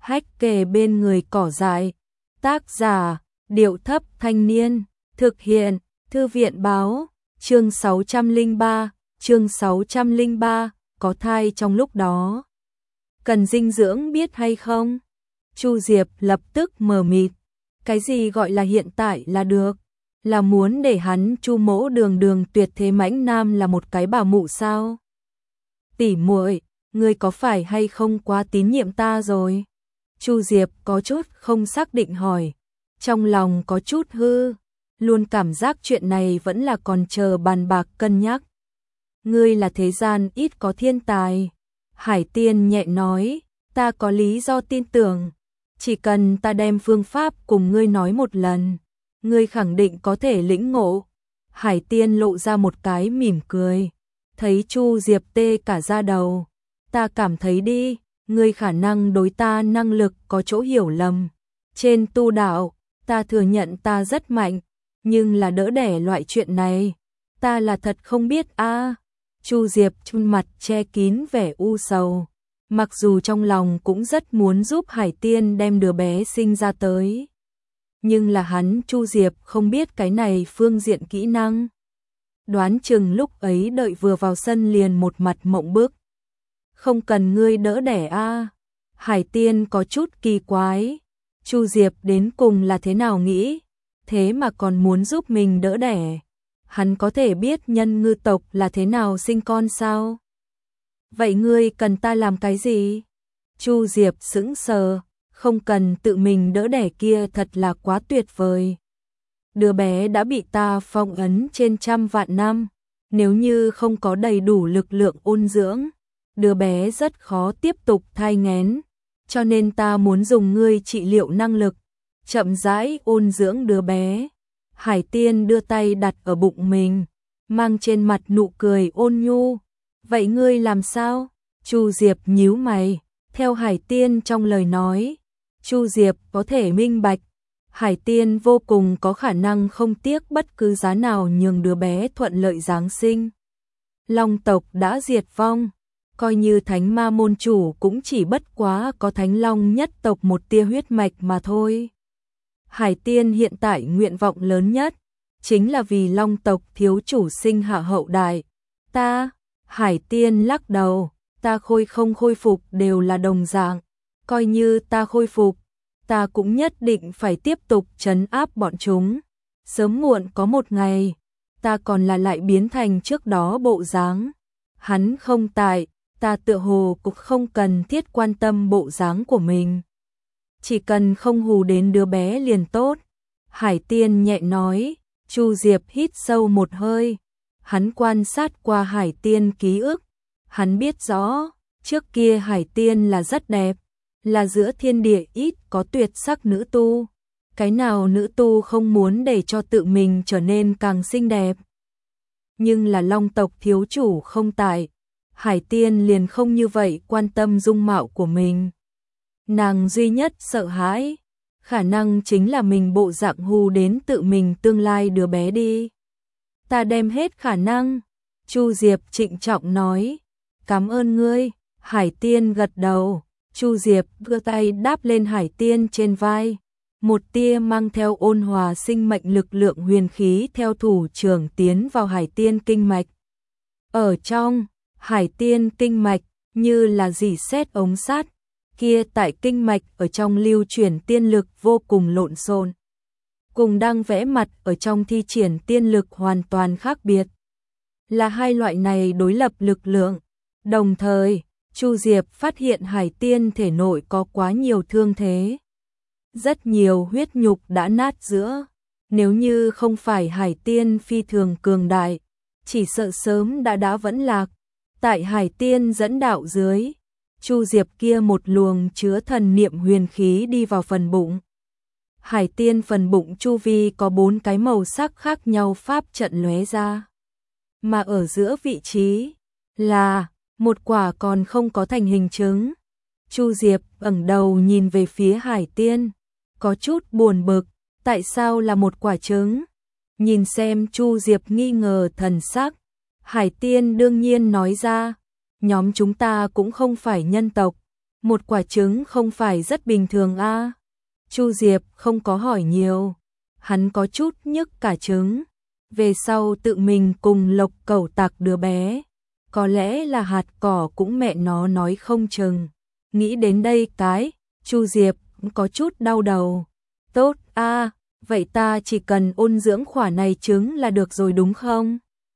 hách kề bên người cỏ dại. Tác giả, Điệu Thấp Thanh Niên. Thực hiện, Thư viện Báo. Chương 603, có thai trong lúc đó. Cần dinh dưỡng biết hay không? Chu Diệp lập tức mờ mịt. Cái gì gọi là hiện tại là được? Là muốn để hắn Chu Mỗ đường tuyệt thế mãnh nam là một cái bà mụ sao? Tỷ muội, ngươi có phải hay không quá tín nhiệm ta rồi? Chu Diệp có chút không xác định hỏi, trong lòng có chút hư, luôn cảm giác chuyện này vẫn là còn chờ bàn bạc cân nhắc. Ngươi là thế gian ít có thiên tài. Hải Tiên nhẹ nói, ta có lý do tin tưởng, chỉ cần ta đem phương pháp cùng ngươi nói một lần, ngươi khẳng định có thể lĩnh ngộ. Hải Tiên lộ ra một cái mỉm cười, thấy Chu Diệp tê cả da đầu. Ta cảm thấy đi, ngươi khả năng đối ta năng lực có chỗ hiểu lầm. Trên tu đạo, ta thừa nhận ta rất mạnh, nhưng là đỡ đẻ loại chuyện này, ta là thật không biết a. Chu Diệp trên mặt che kín vẻ u sầu, mặc dù trong lòng cũng rất muốn giúp Hải Tiên đem đứa bé sinh ra tới. Nhưng là hắn Chu Diệp không biết cái này phương diện kỹ năng. Đoán chừng lúc ấy đợi vừa vào sân liền một mặt mộng bức. Không cần ngươi đỡ đẻ a. Hải Tiên có chút kỳ quái, Chu Diệp đến cùng là thế nào nghĩ, thế mà còn muốn giúp mình đỡ đẻ. Hắn có thể biết nhân ngư tộc là thế nào sinh con sao? Vậy ngươi cần ta làm cái gì? Chu Diệp sững sờ, không cần tự mình đỡ đẻ kia thật là quá tuyệt vời. Đứa bé đã bị ta phong ấn trên trăm vạn năm, nếu như không có đầy đủ lực lượng ôn dưỡng, đứa bé rất khó tiếp tục thai nghén, cho nên ta muốn dùng ngươi trị liệu năng lực, chậm rãi ôn dưỡng đứa bé. Hải Tiên đưa tay đặt ở bụng mình, mang trên mặt nụ cười ôn nhu. Vậy ngươi làm sao? Chu Diệp nhíu mày, theo Hải Tiên trong lời nói, Chu Diệp có thể minh bạch, Hải Tiên vô cùng có khả năng không tiếc bất cứ giá nào nhường đứa bé thuận lợi giáng sinh. Long tộc đã diệt vong, coi như Thánh Ma môn chủ cũng chỉ bất quá có Thánh Long nhất tộc một tia huyết mạch mà thôi. Hải Tiên hiện tại nguyện vọng lớn nhất chính là vì Long tộc thiếu chủ sinh hạ hậu đại. Hải Tiên lắc đầu, ta không khôi phục đều là đồng dạng, coi như ta khôi phục, ta cũng nhất định phải tiếp tục trấn áp bọn chúng. Sớm muộn có một ngày, ta còn là lại biến thành trước đó bộ dáng. Hắn không tại, ta tựa hồ cũng không cần thiết quan tâm bộ dáng của mình. Chỉ cần không hù đến đứa bé liền tốt. Hải Tiên nhẹ nói. Chu Diệp hít sâu một hơi. Hắn quan sát qua Hải Tiên ký ức. Hắn biết rõ, trước kia Hải Tiên là rất đẹp, là giữa thiên địa ít có tuyệt sắc nữ tu. Cái nào nữ tu không muốn để cho tự mình trở nên càng xinh đẹp. Nhưng là Long tộc thiếu chủ không tại, Hải Tiên liền không như vậy quan tâm dung mạo của mình. Nàng duy nhất sợ hãi, khả năng chính là mình bộ dạng hù đến tự mình tương lai đứa bé đi. Ta đem hết khả năng, Chu Diệp trịnh trọng nói. Cảm ơn ngươi. Hải Tiên gật đầu. Chu Diệp đưa tay đáp lên Hải Tiên trên vai. Một tia mang theo ôn hòa sinh mệnh lực lượng huyền khí theo thủ trưởng tiến vào Hải Tiên kinh mạch. Ở trong Hải Tiên kinh mạch như là rỉ sét ống sắt, kia tại kinh mạch ở trong lưu chuyển tiên lực vô cùng lộn xộn, cùng đang vẽ mặt ở trong thi triển tiên lực hoàn toàn khác biệt. Là hai loại này đối lập lực lượng. Đồng thời, Chu Diệp phát hiện Hải Tiên thể nội có quá nhiều thương thế. Rất nhiều huyết nhục đã nát giữa. Nếu như không phải Hải Tiên phi thường cường đại, chỉ sợ sớm đã vẫn lạc. Tại Hải Tiên dẫn đạo dưới, Chu Diệp kia một luồng chứa thần niệm huyền khí đi vào phần bụng. Hải Tiên phần bụng chu vi có 4 cái màu sắc khác nhau pháp trận lóe ra. Mà ở giữa vị trí là một quả còn không có thành hình trứng. Chu Diệp ngẩng đầu nhìn về phía Hải Tiên, có chút buồn bực, tại sao là một quả trứng? Nhìn xem Chu Diệp nghi ngờ thần sắc, Hải Tiên đương nhiên nói ra, nhóm chúng ta cũng không phải nhân tộc, Một quả trứng không phải rất bình thường a? Chu Diệp không có hỏi nhiều, hắn có chút nhức cả trứng. Về sau tự mình cùng Lộc Cẩu Tặc đứa bé, có lẽ là hạt cỏ cũng mẹ nó nói không chừng. Nghĩ đến đây Chu Diệp có chút đau đầu. Tốt a, vậy ta chỉ cần ôn dưỡng khỏa này trứng là được rồi đúng không?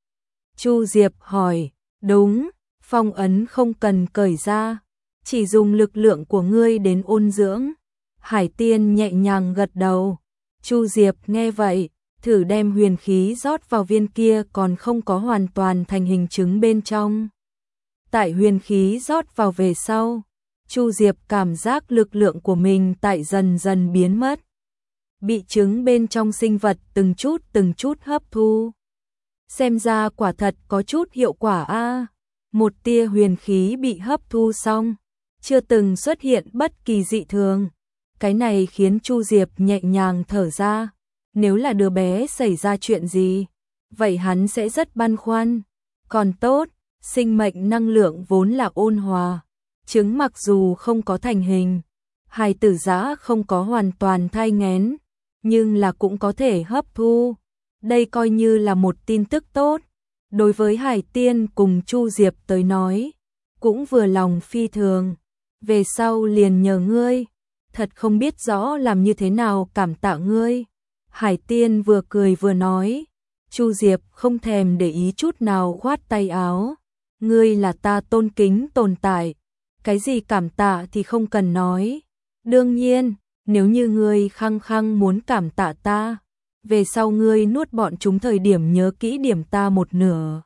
Chu Diệp hỏi, đúng, phong ấn không cần cởi ra, chỉ dùng lực lượng của ngươi đến ôn dưỡng. Hải Tiên nhẹ nhàng gật đầu. Chu Diệp nghe vậy, thử đem huyền khí rót vào viên kia còn không có hoàn toàn thành hình trứng bên trong. Tại huyền khí rót vào về sau, Chu Diệp cảm giác lực lượng của mình tại dần dần biến mất, bị trứng bên trong sinh vật từng chút hấp thu. Xem ra quả thật có chút hiệu quả a. Một tia huyền khí bị hấp thu xong, chưa từng xuất hiện bất kỳ dị thường. Cái này khiến Chu Diệp nhẹ nhàng thở ra. Nếu là đứa bé xảy ra chuyện gì, vậy hắn sẽ rất băn khoăn. Còn tốt, sinh mệnh năng lượng vốn là ôn hòa. Trứng mặc dù không có thành hình, hài tử dã không có hoàn toàn thai nghén, nhưng là cũng có thể hấp thu. Đây coi như là một tin tức tốt. Đối với Hải Tiên cùng Chu Diệp tới nói, cũng vừa lòng phi thường. Về sau liền nhờ ngươi, thật không biết rõ làm như thế nào cảm tạ ngươi. Hải Tiên vừa cười vừa nói. Chu Diệp không thèm để ý chút nào khoát tay áo. Ngươi là ta tôn kính tồn tại, cái gì cảm tạ thì không cần nói. Đương nhiên, nếu như ngươi khăng khăng muốn cảm tạ ta, về sau ngươi nuốt bọn chúng thời điểm nhớ kỹ điểm ta một nửa.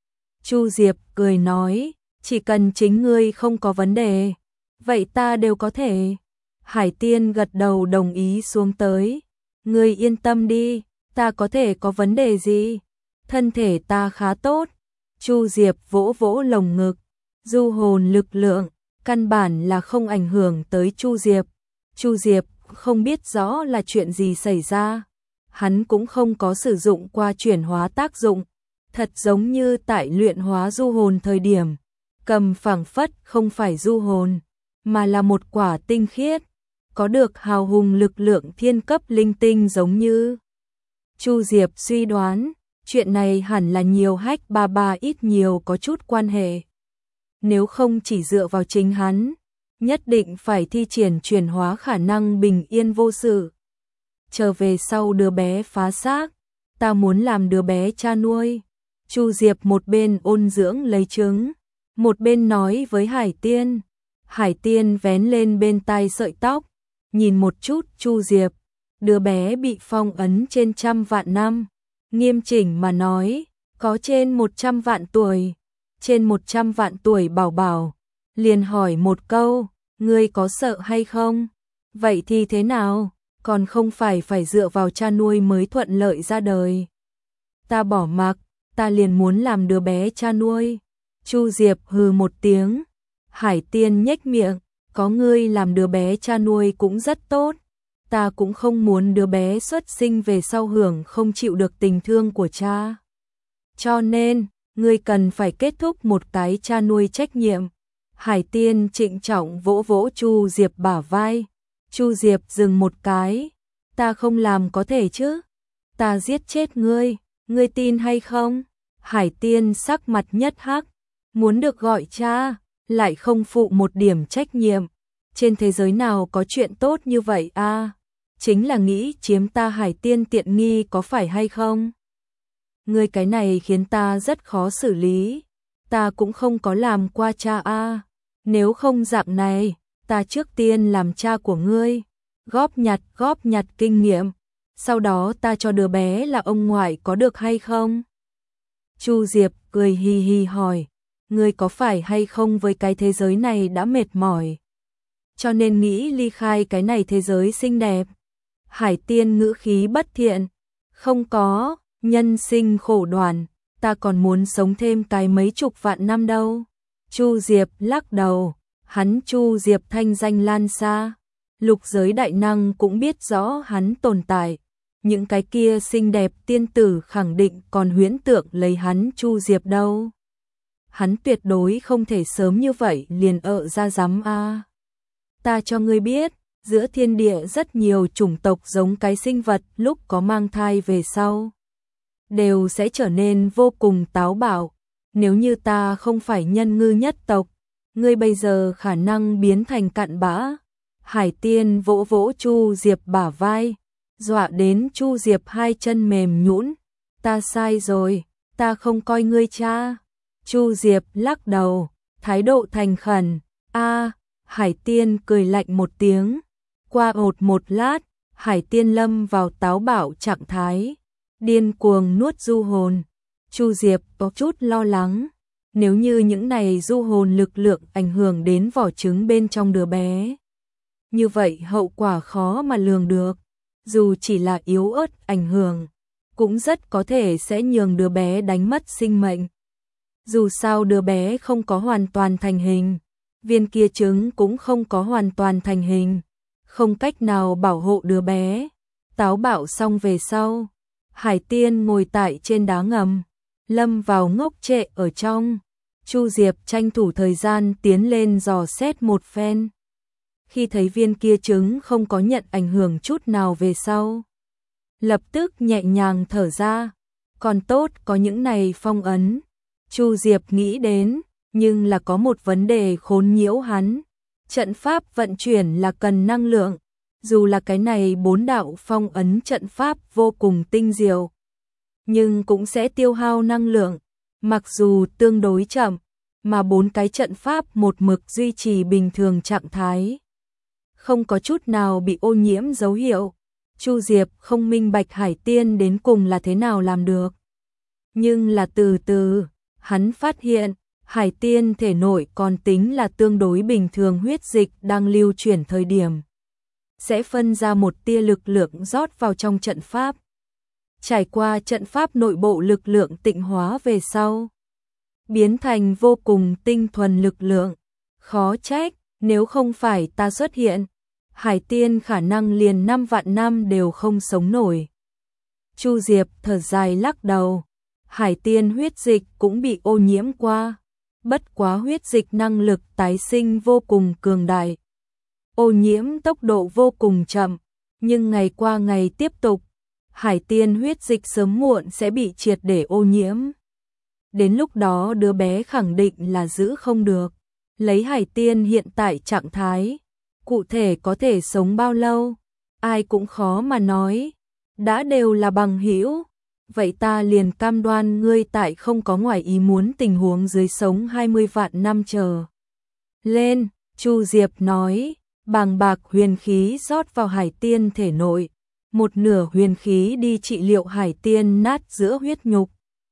Chu Diệp cười nói, chỉ cần chính ngươi không có vấn đề, vậy ta đều có thể. Hải Tiên gật đầu đồng ý xuống tới. Ngươi yên tâm đi, ta có thể có vấn đề gì? Thân thể ta khá tốt. Chu Diệp vỗ vỗ lồng ngực. Du hồn lực lượng, căn bản là không ảnh hưởng tới Chu Diệp. Chu Diệp không biết rõ là chuyện gì xảy ra. Hắn cũng không có sử dụng qua chuyển hóa tác dụng. Thật giống như tại luyện hóa du hồn thời điểm, cầm phảng phất không phải du hồn, mà là một quả tinh khiết, có được hào hùng lực lượng thiên cấp linh tinh giống như. Chu Diệp suy đoán, chuyện này hẳn là nhiều hách ba ít nhiều có chút quan hệ. Nếu không chỉ dựa vào chính hắn, nhất định phải thi triển chuyển hóa khả năng bình yên vô sự. Trở về sau đứa bé phá xác, ta muốn làm đứa bé cha nuôi. Chu Diệp một bên ôn dưỡng lấy trứng, một bên nói với Hải Tiên. Hải Tiên vén lên bên tai sợi tóc, nhìn một chút Chu Diệp. Đứa bé bị phong ấn trên 100 vạn năm, nghiêm chỉnh mà nói, có trên 100 vạn tuổi. Trên 100 vạn tuổi bảo bảo, liền hỏi một câu, ngươi có sợ hay không? Vậy thì thế nào? Còn không phải dựa vào cha nuôi mới thuận lợi ra đời. Ta bỏ mặc, ta liền muốn làm đứa bé cha nuôi. Chu Diệp hừ một tiếng. Hải Tiên nhếch miệng, có ngươi làm đứa bé cha nuôi cũng rất tốt. Ta cũng không muốn đứa bé xuất sinh về sau hưởng không chịu được tình thương của cha. Cho nên, ngươi cần phải kết thúc một cái cha nuôi trách nhiệm. Hải Tiên trịnh trọng vỗ vỗ Chu Diệp bả vai. Chu Diệp dừng một cái. Ta không làm có thể chứ? Ta giết chết ngươi, ngươi tin hay không? Hải Tiên sắc mặt nhất hắc, muốn được gọi cha, lại không phụ một điểm trách nhiệm. Trên thế giới nào có chuyện tốt như vậy a? Chính là nghĩ chiếm ta Hải Tiên tiện nghi có phải hay không? Ngươi cái này khiến ta rất khó xử lý. Ta cũng không có làm qua cha a. Nếu không dạng này, ta trước tiên làm cha của ngươi, góp nhặt kinh nghiệm, sau đó ta cho đứa bé là ông ngoại có được hay không? Chu Diệp cười hì hì hỏi, ngươi có phải hay không với cái thế giới này đã mệt mỏi, cho nên nghĩ ly khai cái này thế giới xinh đẹp? Hải Tiên ngữ khí bất thiện, không có, nhân sinh khổ đoàn, ta còn muốn sống thêm cái mấy chục vạn năm đâu. Chu Diệp lắc đầu, hắn Chu Diệp thanh danh lan xa, lục giới đại năng cũng biết rõ hắn tồn tại. Những cái kia xinh đẹp tiên tử khẳng định còn huyễn tượng lấy hắn Chu Diệp đâu. Hắn tuyệt đối không thể sớm như vậy liền ra dám a. Ta cho ngươi biết, giữa thiên địa rất nhiều chủng tộc giống cái sinh vật lúc có mang thai về sau đều sẽ trở nên vô cùng táo bạo. Nếu như ta không phải nhân ngư nhất tộc, ngươi bây giờ khả năng biến thành cặn bã. Hải Tiên vỗ vỗ Chu Diệp bả vai, dọa đến Chu Diệp hai chân mềm nhũn. Ta sai rồi, ta không coi ngươi cha. Chu Diệp lắc đầu, thái độ thành khẩn. Hải Tiên cười lạnh một tiếng. Qua một lát, Hải Tiên lâm vào táo bạo trạng thái, điên cuồng nuốt du hồn. Chu Diệp có chút lo lắng, nếu như những này du hồn lực lượng ảnh hưởng đến vỏ trứng bên trong đứa bé, như vậy hậu quả khó mà lường được. Dù chỉ là yếu ớt ảnh hưởng, cũng rất có thể sẽ nhường đứa bé đánh mất sinh mệnh. Dù sao đứa bé không có hoàn toàn thành hình, viên kia trứng cũng không có hoàn toàn thành hình, không cách nào bảo hộ đứa bé. Táo bạo xong về sau, Hải Tiên ngồi tại trên đá ngầm, lâm vào ngốc trệ ở trong. Chu Diệp tranh thủ thời gian tiến lên dò xét một phen. Khi thấy viên kia trứng không có nhận ảnh hưởng chút nào về sau, lập tức nhẹ nhàng thở ra, còn tốt có những này phong ấn. Chu Diệp nghĩ đến, nhưng là có một vấn đề khốn nhiễu hắn. Trận pháp vận chuyển là cần năng lượng, dù là cái này 4 đạo phong ấn trận pháp vô cùng tinh diệu, nhưng cũng sẽ tiêu hao năng lượng, mặc dù tương đối chậm, mà 4 cái trận pháp một mực duy trì bình thường trạng thái, không có chút nào bị ô nhiễm dấu hiệu. Chu Diệp không minh bạch Hải Tiên đến cùng là thế nào làm được. Nhưng là từ từ, hắn phát hiện, Hải Tiên thể nội còn tính là tương đối bình thường huyết dịch đang lưu chuyển thời điểm, sẽ phân ra một tia lực lượng rót vào trong trận pháp. Trải qua trận pháp nội bộ lực lượng tịnh hóa về sau, biến thành vô cùng tinh thuần lực lượng. Khó trách, nếu không phải ta xuất hiện, Hải Tiên khả năng liền 5 vạn năm đều không sống nổi. Chu Diệp thở dài lắc đầu. Hải Tiên huyết dịch cũng bị ô nhiễm qua, bất quá huyết dịch năng lực tái sinh vô cùng cường đại. Ô nhiễm tốc độ vô cùng chậm, nhưng ngày qua ngày tiếp tục, Hải Tiên huyết dịch sớm muộn sẽ bị triệt để ô nhiễm. Đến lúc đó đứa bé khẳng định là giữ không được. Lấy Hải Tiên hiện tại trạng thái, cụ thể có thể sống bao lâu, ai cũng khó mà nói. Đã đều là bằng hữu, vậy ta liền cam đoan ngươi tại không có ngoài ý muốn tình huống dưới sống 20 vạn năm chờ lên. Chu Diệp nói, bàng bạc huyền khí rót vào Hải Tiên thể nội, một nửa huyền khí đi trị liệu Hải Tiên nát giữa huyết nhục,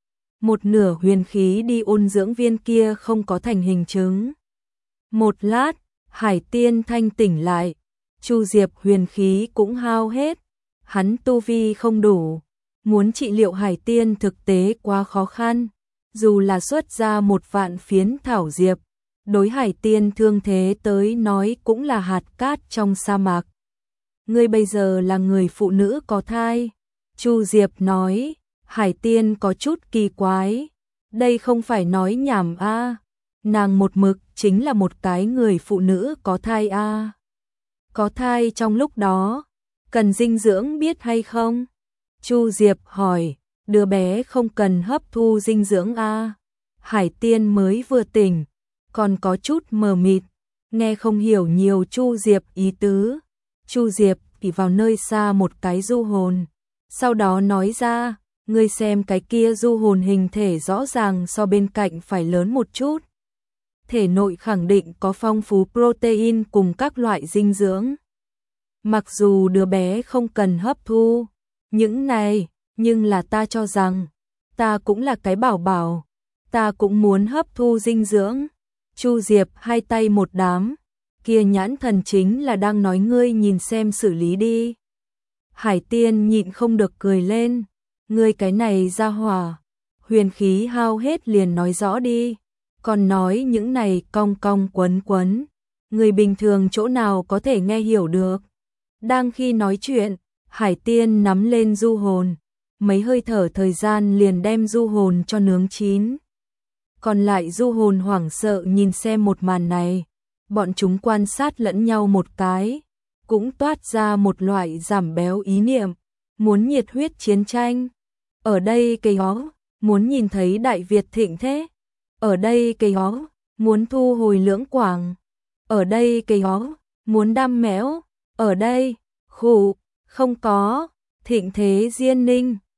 một nửa huyền khí đi ôn dưỡng viên kia không có thành hình trứng. Một lát, Hải Tiên thanh tỉnh lại, Chu Diệp huyền khí cũng hao hết, hắn tu vi không đủ, muốn trị liệu Hải Tiên thực tế quá khó khăn, dù là xuất ra 1 vạn phiến thảo diệp, đối Hải Tiên thương thế tới nói cũng là hạt cát trong sa mạc. Ngươi bây giờ là người phụ nữ có thai. Chu Diệp nói. Hải Tiên có chút kỳ quái, đây không phải nói nhảm a, nàng một mực chính là một cái người phụ nữ có thai a. Có thai trong lúc đó, cần dinh dưỡng biết hay không? Chu Diệp hỏi, đứa bé không cần hấp thu dinh dưỡng a. Hải Tiên mới vừa tỉnh, còn có chút mờ mịt, nghe không hiểu nhiều Chu Diệp ý tứ. Chu Diệp chỉ vào nơi xa một cái du hồn, sau đó nói ra, ngươi xem cái kia du hồn hình thể rõ ràng so bên cạnh phải lớn một chút. Thể nội khẳng định có phong phú protein cùng các loại dinh dưỡng. Mặc dù đứa bé không cần hấp thu những này, nhưng là ta cho rằng, ta cũng là cái bảo bảo, ta cũng muốn hấp thu dinh dưỡng. Chu Diệp hai tay một đám, kia nhãn thần chính là đang nói ngươi nhìn xem xử lý đi. Hải Tiên nhịn không được cười lên, ngươi cái này ra hỏa, huyền khí hao hết liền nói rõ đi, còn nói những này cong cong quấn quấn, người bình thường chỗ nào có thể nghe hiểu được. Đang khi nói chuyện, Hải Tiên nắm lên du hồn, mấy hơi thở thời gian liền đem du hồn cho nướng chín. Còn lại du hồn hoảng sợ nhìn xem một màn này, Bọn chúng quan sát lẫn nhau một cái, cũng toát ra một loại giảm béo ý niệm, muốn nhiệt huyết chiến tranh. Ở đây cây hó, muốn nhìn thấy Đại Việt thịnh thế. Ở đây cây hó, muốn thu hồi Lưỡng Quảng. Ở đây cây hó, muốn đam mẽo. Ở đây, khụ, không có, thịnh thế Diên Ninh.